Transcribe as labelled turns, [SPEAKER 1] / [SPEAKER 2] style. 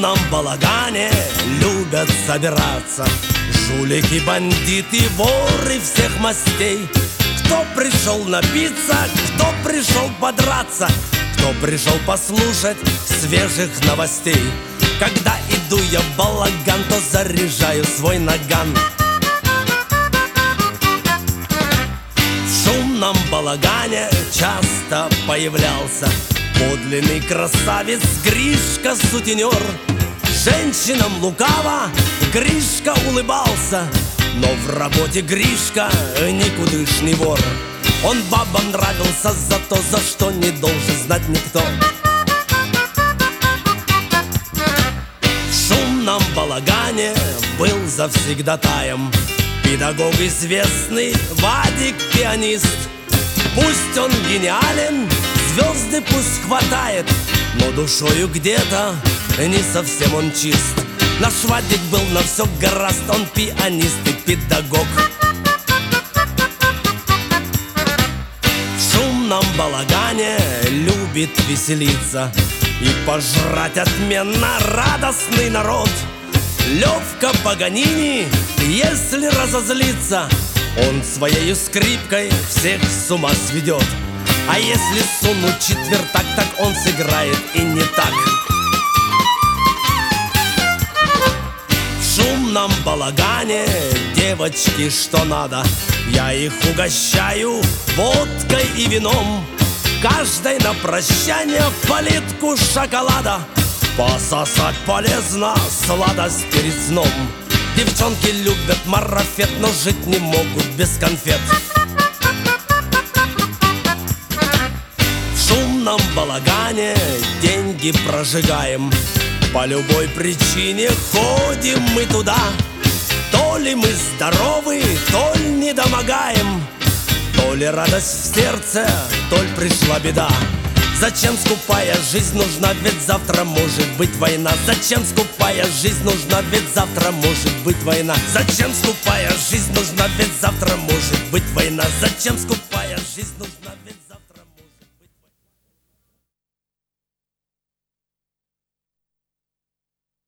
[SPEAKER 1] шумном балагане любят собираться жулики, бандиты, воры всех мастей. Кто пришел напиться, кто пришел подраться, кто пришел послушать свежих новостей. Когда иду я в балаган, то заряжаю свой наган. В шумном балагане часто появлялся подлинный красавец Гришка сутенер. Женщинам лукаво Гришка улыбался, но в работе Гришка никудышный вор. Он бабам нравился за то, за что не должен знать никто. В шумном балагане был завсегдатаем педагог известный Вадик пианист. Пусть он гениален, звезды пусть хватает, но душою где-то не совсем он чист. Наш Вадик был на все гораст, он пианист и педагог. В шумном балагане любит веселиться и пожрать отменно радостный народ. Левка Паганини, если разозлится, он своей скрипкой всех с ума сведет. А если сунуть четвертак, так он сыграет и не так. В шумном балагане девочки что надо, я их угощаю водкой и вином. Каждой на прощание палитку шоколада, пососать полезно, сладость перед сном. Девчонки любят марафет, но жить не могут без конфет. В шумном балагане деньги прожигаем, по любой причине ходим мы туда. То ли мы здоровы, то ли недомогаем, то ли радость в сердце, то ли пришла беда. Зачем скупая жизнь нужна, ведь завтра может быть война. Зачем скупая жизнь нужна, ведь завтра может быть война. Зачем скупая жизнь нужна, ведь завтра может быть война. Зачем скупая жизнь нужна, ведь